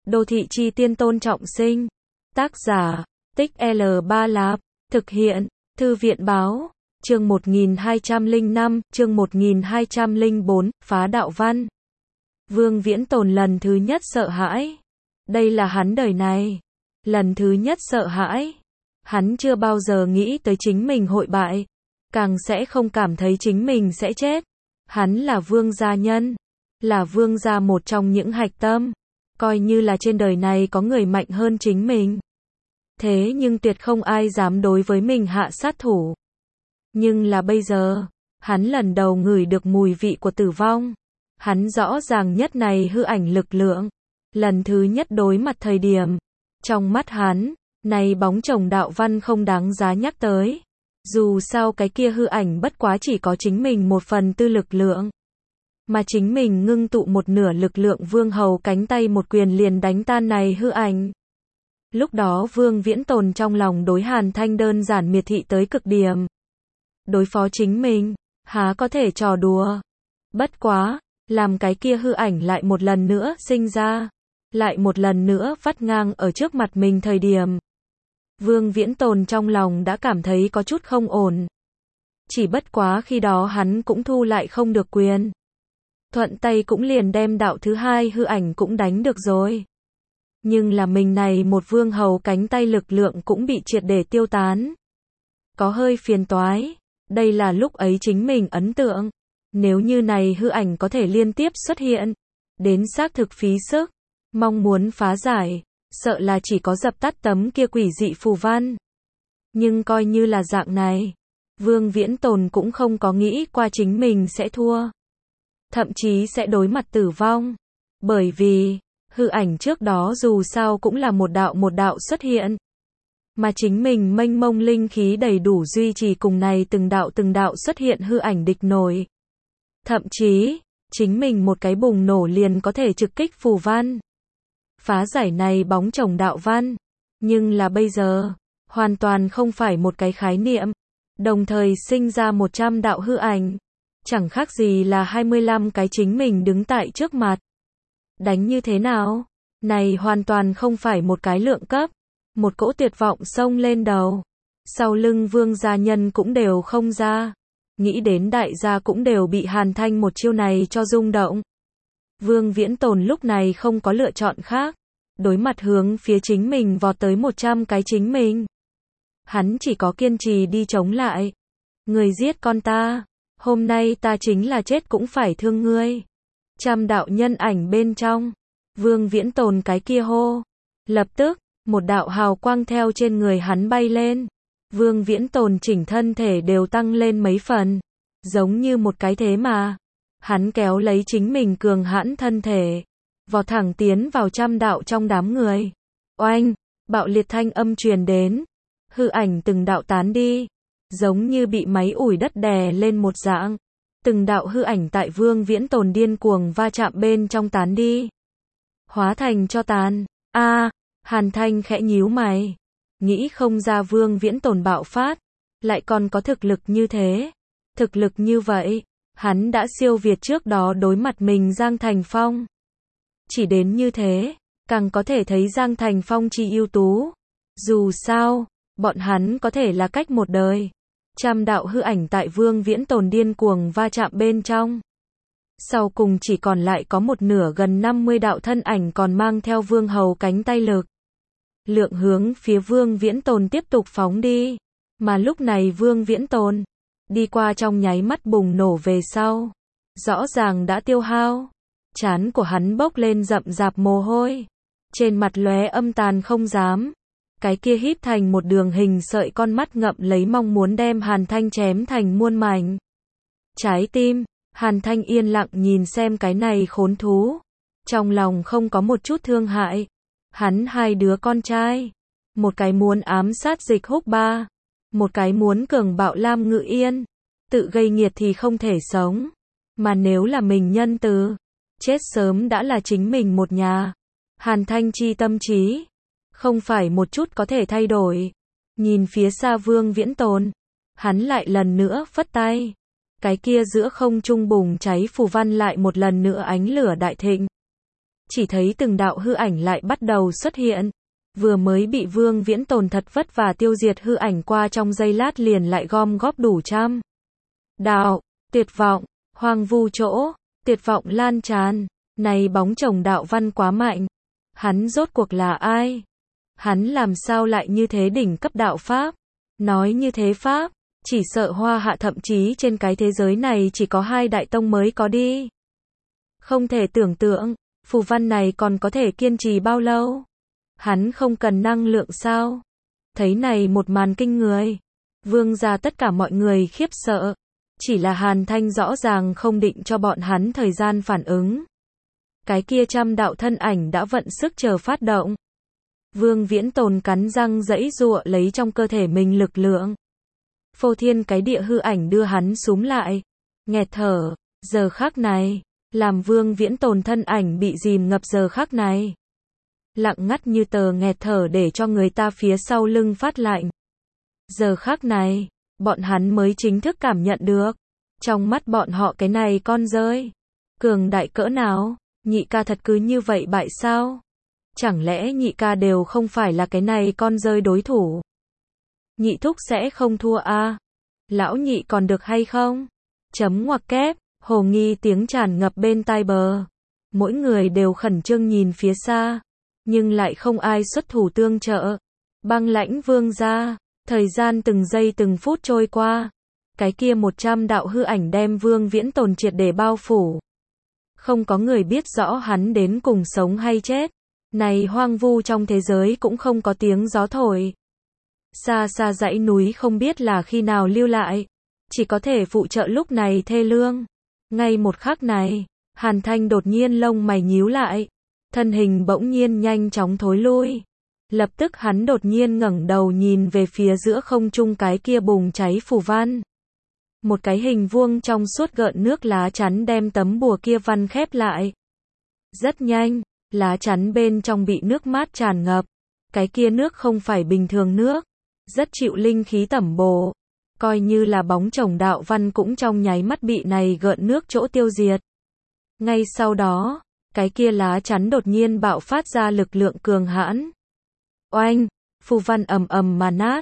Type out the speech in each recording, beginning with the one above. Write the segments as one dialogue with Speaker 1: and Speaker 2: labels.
Speaker 1: Đô thị chi tiên Tôn Trọng Sinh. Tác giả, Tích L3 Lạp. Thực hiện, Thư viện báo. Chương 1205, chương 1204, Phá đạo văn. Vương Viễn Tồn lần thứ nhất sợ hãi. Đây là hắn đời này. Lần thứ nhất sợ hãi. Hắn chưa bao giờ nghĩ tới chính mình hội bại. Càng sẽ không cảm thấy chính mình sẽ chết. Hắn là vương gia nhân. Là vương gia một trong những hạch tâm. Coi như là trên đời này có người mạnh hơn chính mình. Thế nhưng tuyệt không ai dám đối với mình hạ sát thủ. Nhưng là bây giờ, hắn lần đầu ngửi được mùi vị của tử vong. Hắn rõ ràng nhất này hư ảnh lực lượng. Lần thứ nhất đối mặt thời điểm. Trong mắt hắn, này bóng chồng đạo văn không đáng giá nhắc tới. Dù sao cái kia hư ảnh bất quá chỉ có chính mình 1/4 lực lượng. Mà chính mình ngưng tụ một nửa lực lượng vương hầu cánh tay một quyền liền đánh tan này hư ảnh. Lúc đó Vương Viễn Tồn trong lòng đối Hàn Thanh đơn giản miệt thị tới cực điểm. Đối phó chính mình, há có thể trò đùa. Bất quá, làm cái kia hư ảnh lại một lần nữa sinh ra. Lại một lần nữa vắt ngang ở trước mặt mình thời điểm. Vương Viễn Tồn trong lòng đã cảm thấy có chút không ổn. Chỉ bất quá khi đó hắn cũng thu lại không được quyền. Thuận tay cũng liền đem đạo thứ hai hư ảnh cũng đánh được rồi. Nhưng là mình này một vương hầu cánh tay lực lượng cũng bị triệt để tiêu tán. Có hơi phiền toái. Đây là lúc ấy chính mình ấn tượng. Nếu như này hư ảnh có thể liên tiếp xuất hiện. Đến xác thực phí sức. Mong muốn phá giải. Sợ là chỉ có dập tắt tấm kia quỷ dị phù văn. Nhưng coi như là dạng này. Vương Viễn Tồn cũng không có nghĩ qua chính mình sẽ thua. Thậm chí sẽ đối mặt tử vong. Bởi vì, hư ảnh trước đó dù sao cũng là một đạo xuất hiện. Mà chính mình mênh mông linh khí đầy đủ duy trì cùng này từng đạo xuất hiện hư ảnh địch nổi. Thậm chí, chính mình một cái bùng nổ liền có thể trực kích phù văn. Phá giải này bóng chồng đạo văn. Nhưng là bây giờ, hoàn toàn không phải một cái khái niệm. Đồng thời sinh ra 100 đạo hư ảnh. Chẳng khác gì là 25 cái chính mình đứng tại trước mặt. Đánh như thế nào? Này hoàn toàn không phải một cái lượng cấp. Một cỗ tuyệt vọng xông lên đầu. Sau lưng vương gia nhân cũng đều không ra. Nghĩ đến đại gia cũng đều bị Hàn Thanh một chiêu này cho rung động. Vương Viễn Tồn lúc này không có lựa chọn khác. Đối mặt hướng phía chính mình vọt tới 100 cái chính mình. Hắn chỉ có kiên trì đi chống lại. Người giết con ta. Hôm nay ta chính là chết cũng phải thương ngươi. 100 đạo nhân ảnh bên trong. Vương Viễn Tồn cái kia hô. Lập tức, một đạo hào quang theo trên người hắn bay lên. Vương Viễn Tồn chỉnh thân thể đều tăng lên mấy phần. Giống như một cái thế mà. Hắn kéo lấy chính mình cường hãn thân thể. Vọt thẳng tiến vào 100 đạo trong đám người. Oanh, bạo liệt thanh âm truyền đến. Hư ảnh từng đạo tán đi. Giống như bị máy ủi đất đè lên một dạng. Từng đạo hư ảnh tại Vương Viễn Tồn điên cuồng va chạm bên trong tán đi. Hóa thành cho tàn. Hàn Thanh khẽ nhíu mày. Nghĩ không ra Vương Viễn Tồn bạo phát. Lại còn có thực lực như thế. Thực lực như vậy. Hắn đã siêu việt trước đó đối mặt mình Giang Thành Phong. Chỉ đến như thế. Càng có thể thấy Giang Thành Phong chi ưu tú. Dù sao, bọn hắn có thể là cách một đời. 100 đạo hư ảnh tại Vương Viễn Tồn điên cuồng va chạm bên trong. Sau cùng chỉ còn lại có một nửa gần 50 đạo thân ảnh còn mang theo vương hầu cánh tay lực. Lượng hướng phía Vương Viễn Tồn tiếp tục phóng đi. Mà lúc này Vương Viễn Tồn đi qua trong nháy mắt bùng nổ về sau. Rõ ràng đã tiêu hao. Trán của hắn bốc lên rậm rạp mồ hôi. Trên mặt lóe âm tàn không dám. Cái kia híp thành một đường hình sợi con mắt ngậm lấy mong muốn đem Hàn Thanh chém thành muôn mảnh. Trái tim, Hàn Thanh yên lặng nhìn xem cái này khốn thú. Trong lòng không có một chút thương hại. Hắn hai đứa con trai. Một cái muốn ám sát Dịch Húc Ba. Một cái muốn cường bạo Lam Ngự Yên. Tự gây nghiệt thì không thể sống. Mà nếu là mình nhân từ. Chết sớm đã là chính mình một nhà. Hàn Thanh chi tâm trí. Không phải một chút có thể thay đổi. Nhìn phía xa Vương Viễn Tồn. Hắn lại lần nữa phất tay. Cái kia giữa không trung bùng cháy phù văn lại một lần nữa ánh lửa đại thịnh. chỉ thấy từng đạo hư ảnh lại bắt đầu xuất hiện. Vừa mới bị Vương Viễn Tồn thật vất vả tiêu diệt hư ảnh qua trong giây lát liền lại gom góp đủ trăm đạo, tuyệt vọng, hoang vu chỗ, tuyệt vọng lan tràn. Này bóng chồng đạo văn quá mạnh. Hắn rốt cuộc là ai? Hắn làm sao lại như thế đỉnh cấp đạo pháp? Nói như thế pháp, chỉ sợ Hoa Hạ thậm chí trên cái thế giới này chỉ có 2 đại tông mới có đi. Không thể tưởng tượng, phù văn này còn có thể kiên trì bao lâu? Hắn không cần năng lượng sao? Thấy này một màn kinh người. Vương gia tất cả mọi người khiếp sợ. Chỉ là Hàn Thanh rõ ràng không định cho bọn hắn thời gian phản ứng. Cái kia trăm đạo thân ảnh đã vận sức chờ phát động. Vương Viễn Tồn cắn răng giãy giụa lấy trong cơ thể mình lực lượng. Phô thiên cái địa hư ảnh đưa hắn súm lại. Nghẹt thở, giờ khắc này, làm Vương Viễn Tồn thân ảnh bị dìm ngập giờ khắc này. Lặng ngắt như tờ nghẹt thở để cho người ta phía sau lưng phát lạnh. Giờ khắc này, bọn hắn mới chính thức cảm nhận được. Trong mắt bọn họ cái này con rơi. Cường đại cỡ nào, nhị ca thật cứ như vậy bại sao? Chẳng lẽ nhị ca đều không phải là cái này con rơi đối thủ? Nhị thúc sẽ không thua à? Lão nhị còn được hay không? Chấm ngoặc kép, hồ nghi tiếng tràn ngập bên tai bờ. Mỗi người đều khẩn trương nhìn phía xa. Nhưng lại không ai xuất thủ tương trợ. Băng Lãnh Vương gia, thời gian từng giây từng phút trôi qua. Cái kia 100 đạo hư ảnh đem Vương Viễn Tồn triệt để bao phủ. Không có người biết rõ hắn đến cùng sống hay chết. Này hoang vu trong thế giới cũng không có tiếng gió thổi. Xa xa dãy núi không biết là khi nào lưu lại. Chỉ có thể phụ trợ lúc này thê lương. Ngay một khắc này, Hàn Thanh đột nhiên lông mày nhíu lại. Thân hình bỗng nhiên nhanh chóng thối lui. Lập tức hắn đột nhiên ngẩng đầu nhìn về phía giữa không trung cái kia bùng cháy phù văn. Một cái hình vuông trong suốt gợn nước lá chắn đem tấm bùa kia văn khép lại. Rất nhanh, lá chắn bên trong bị nước mát tràn ngập. Cái kia nước không phải bình thường nước. Rất chịu linh khí tẩm bổ. Coi như là bóng chồng đạo văn cũng trong nháy mắt bị này gợn nước chỗ tiêu diệt. Ngay sau đó, cái kia lá chắn đột nhiên bạo phát ra lực lượng cường hãn. Oanh, phù văn ầm ầm mà nát.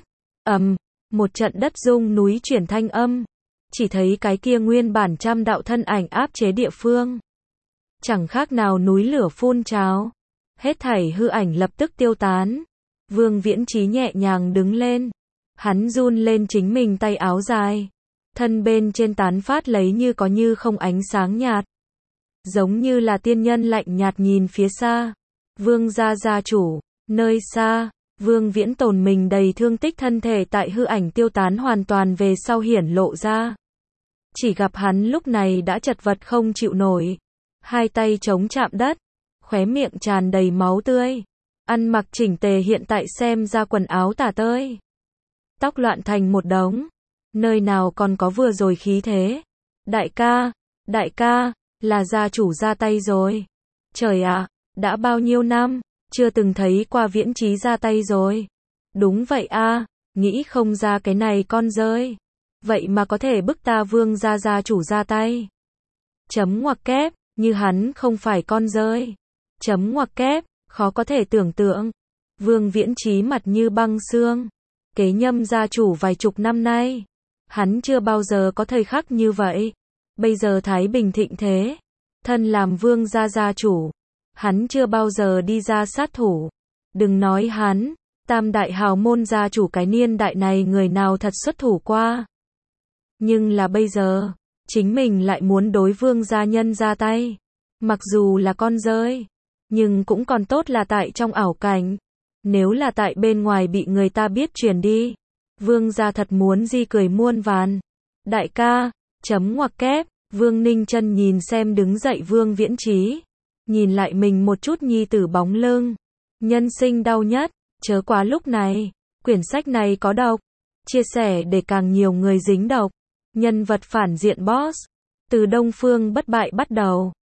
Speaker 1: Một trận đất rung núi chuyển thanh âm. Chỉ thấy cái kia nguyên bản trăm đạo thân ảnh áp chế địa phương. Chẳng khác nào núi lửa phun trào. Hết thảy hư ảnh lập tức tiêu tán. Vương Viễn Chí nhẹ nhàng đứng lên. Hắn run lên chính mình tay áo dài. Thân bên trên tán phát lấy như có như không ánh sáng nhạt. Giống như là tiên nhân lạnh nhạt nhìn phía xa. Vương gia gia chủ, nơi xa, Vương Viễn Tồn mình đầy thương tích thân thể tại hư ảnh tiêu tán hoàn toàn về sau hiển lộ ra. Chỉ gặp hắn lúc này đã chật vật không chịu nổi. Hai tay chống chạm đất, khóe miệng tràn đầy máu tươi. Ăn mặc chỉnh tề hiện tại xem ra quần áo tả tơi. Tóc loạn thành một đống. Nơi nào còn có vừa rồi khí thế. Đại ca, là gia chủ ra tay rồi. Trời ạ, đã bao nhiêu năm, chưa từng thấy qua Viễn Chí ra tay rồi. Đúng vậy a, nghĩ không ra cái này con rơi. Vậy mà có thể bức ta Vương gia chủ ra tay. Chấm ngoặc kép, như hắn không phải con rơi. Chấm ngoặc kép, khó có thể tưởng tượng. Vương Viễn Chí mặt như băng xương. Kế nhâm gia chủ vài chục năm nay. Hắn chưa bao giờ có thời khắc như vậy. Bây giờ Thái Bình thịnh thế. Thân làm Vương gia chủ. Hắn chưa bao giờ đi ra sát thủ. Đừng nói hắn, tam đại hào môn gia chủ cái niên đại này người nào thật xuất thủ qua. Nhưng là bây giờ, chính mình lại muốn đối Vương gia nhân ra tay. Mặc dù là con rơi, nhưng cũng còn tốt là tại trong ảo cảnh. Nếu là tại bên ngoài bị người ta biết truyền đi, Vương gia thật muốn di cười muôn vàn. Đại ca, chấm ngoặc kép, Vương Ninh Chân nhìn xem đứng dậy Vương Viễn Chí. Nhìn lại mình một chút nhi tử bóng lưng. Nhân sinh đau nhất, chớ quá lúc này. Quyển sách này có độc. Chia sẻ để càng nhiều người dính độc. Nhân vật phản diện boss. Từ Đông Phương bất bại bắt đầu.